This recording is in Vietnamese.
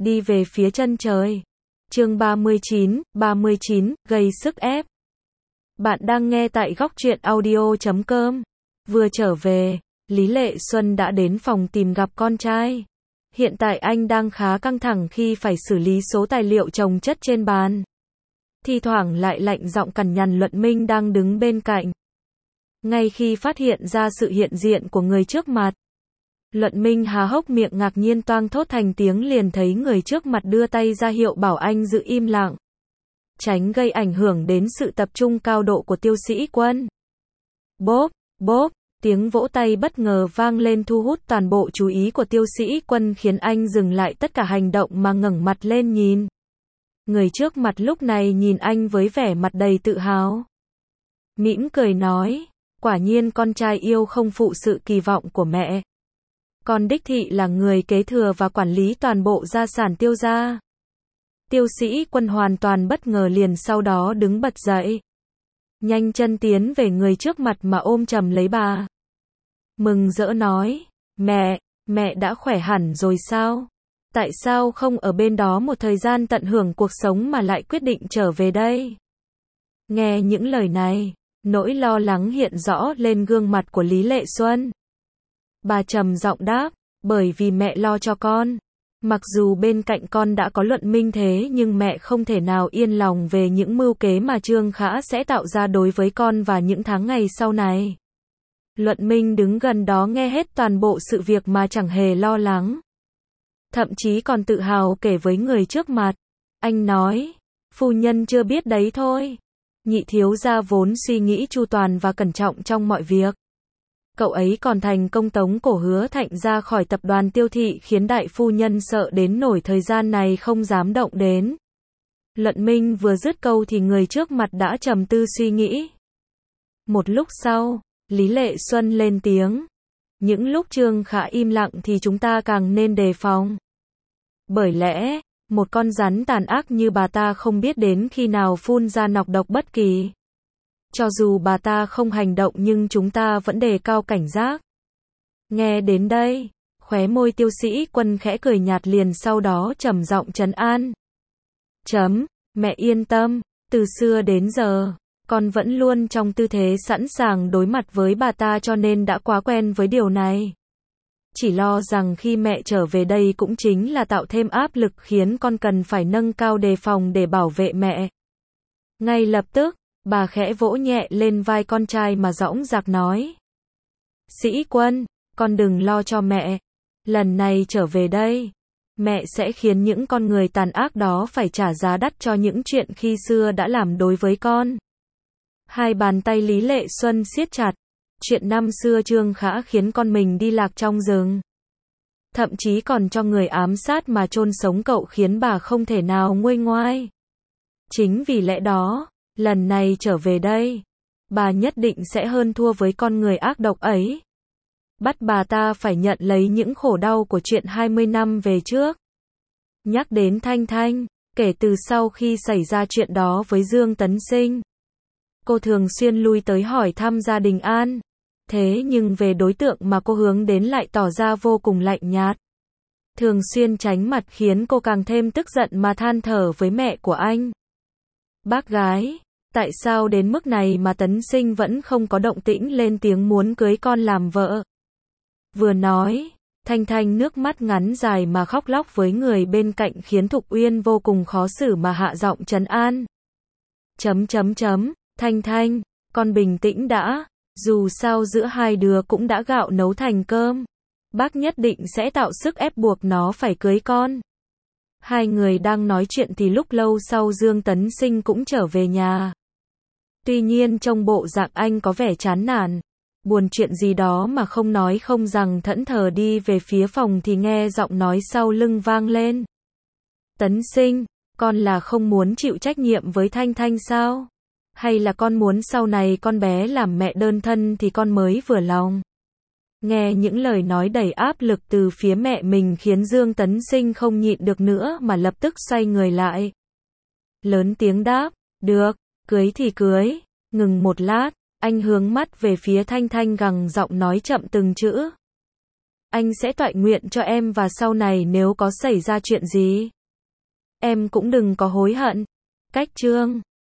đi về phía chân trời. Chương 39, gây sức ép. Bạn đang nghe tại góc truyện audio.com. Vừa trở về, Lý Lệ Xuân đã đến phòng tìm gặp con trai. Hiện tại anh đang khá căng thẳng khi phải xử lý số tài liệu chồng chất trên bàn. Thi thoảng lại lạnh giọng cằn nhằn Luận Minh đang đứng bên cạnh. Ngay khi phát hiện ra sự hiện diện của người trước mặt, Luận Minh há hốc miệng ngạc nhiên toang thốt thành tiếng, liền thấy người trước mặt đưa tay ra hiệu bảo anh giữ im lặng, tránh gây ảnh hưởng đến sự tập trung cao độ của Tiêu Sĩ Quân. Bốp, bốp, tiếng vỗ tay bất ngờ vang lên thu hút toàn bộ chú ý của Tiêu Sĩ Quân, khiến anh dừng lại tất cả hành động mà ngẩng mặt lên nhìn. Người trước mặt lúc này nhìn anh với vẻ mặt đầy tự hào, mỉm cười nói, quả nhiên con trai yêu không phụ sự kỳ vọng của mẹ. Con đích thị là người kế thừa và quản lý toàn bộ gia sản Tiêu gia. Tiêu Sĩ Quân hoàn toàn bất ngờ, liền sau đó đứng bật dậy, nhanh chân tiến về người trước mặt mà ôm chầm lấy bà. Mừng rỡ nói, mẹ đã khỏe hẳn rồi sao? Tại sao không ở bên đó một thời gian tận hưởng cuộc sống mà lại quyết định trở về đây? Nghe những lời này, nỗi lo lắng hiện rõ lên gương mặt của Lý Lệ Xuân. Bà trầm giọng đáp, bởi vì mẹ lo cho con. Mặc dù bên cạnh con đã có Luận Minh, thế nhưng mẹ không thể nào yên lòng về những mưu kế mà Trương Khả sẽ tạo ra đối với con và những tháng ngày sau này. Luận Minh đứng gần đó nghe hết toàn bộ sự việc mà chẳng hề lo lắng. Thậm chí còn tự hào kể với người trước mặt. Anh nói, phu nhân chưa biết đấy thôi. Nhị thiếu gia vốn suy nghĩ chu toàn và cẩn trọng trong mọi việc. Cậu ấy còn thành công tống cổ Hứa Thạnh ra khỏi tập đoàn Tiêu thị, khiến đại phu nhân sợ đến nổi thời gian này không dám động đến. Luận Minh vừa dứt câu thì người trước mặt đã trầm tư suy nghĩ. Một lúc sau, Lý Lệ Xuân lên tiếng. Những lúc Trương Khả im lặng thì chúng ta càng nên đề phòng. Bởi lẽ, một con rắn tàn ác như bà ta không biết đến khi nào phun ra nọc độc bất kỳ. Cho dù bà ta không hành động nhưng chúng ta vẫn đề cao cảnh giác. Nghe đến đây, khóe môi Tiêu Sĩ Quân khẽ cười nhạt, liền sau đó trầm giọng trấn an. Mẹ yên tâm, từ xưa đến giờ, con vẫn luôn trong tư thế sẵn sàng đối mặt với bà ta, cho nên đã quá quen với điều này. Chỉ lo rằng khi mẹ trở về đây cũng chính là tạo thêm áp lực, khiến con cần phải nâng cao đề phòng để bảo vệ mẹ. Ngay lập tức, bà khẽ vỗ nhẹ lên vai con trai mà dõng dạc nói. Sĩ Quân, con đừng lo cho mẹ. Lần này trở về đây, mẹ sẽ khiến những con người tàn ác đó phải trả giá đắt cho những chuyện khi xưa đã làm đối với con. Hai bàn tay Lý Lệ Xuân siết chặt. Chuyện năm xưa Trương Khả khiến con mình đi lạc trong rừng, thậm chí còn cho người ám sát mà chôn sống cậu, khiến bà không thể nào nguôi ngoai. Chính vì lẽ đó, lần này trở về đây, bà nhất định sẽ hơn thua với con người ác độc ấy. Bắt bà ta phải nhận lấy những khổ đau của chuyện 20 năm về trước. Nhắc đến Thanh Thanh, kể từ sau khi xảy ra chuyện đó với Dương Tấn Sinh, cô thường xuyên lui tới hỏi thăm gia đình An. Thế nhưng về đối tượng mà cô hướng đến lại tỏ ra vô cùng lạnh nhạt, thường xuyên tránh mặt, khiến cô càng thêm tức giận mà than thở với mẹ của anh. Bác gái, tại sao đến mức này mà Tấn Sinh vẫn không có động tĩnh lên tiếng muốn cưới con làm vợ? Vừa nói, Thanh Thanh nước mắt ngắn dài mà khóc lóc với người bên cạnh, khiến Thục Uyên vô cùng khó xử mà hạ giọng trấn an. Thanh Thanh, con bình tĩnh đã. Dù sao giữa hai đứa cũng đã gạo nấu thành cơm. Bác nhất định sẽ tạo sức ép buộc nó phải cưới con. Hai người đang nói chuyện thì lúc lâu sau Dương Tấn Sinh cũng trở về nhà. Tuy nhiên trong bộ dạng anh có vẻ chán nản, buồn chuyện gì đó mà không nói không rằng, thẫn thờ đi về phía phòng thì nghe giọng nói sau lưng vang lên. Tấn Sinh, con là không muốn chịu trách nhiệm với Thanh Thanh sao? Hay là con muốn sau này con bé làm mẹ đơn thân thì con mới vừa lòng? Nghe những lời nói đầy áp lực từ phía mẹ mình khiến Dương Tấn Sinh không nhịn được nữa mà lập tức xoay người lại. Lớn tiếng đáp, được, cưới thì cưới. Ngừng một lát, anh hướng mắt về phía Thanh Thanh gằn giọng nói chậm từng chữ. Anh sẽ toại nguyện cho em và sau này nếu có xảy ra chuyện gì, em cũng đừng có hối hận. Cách chương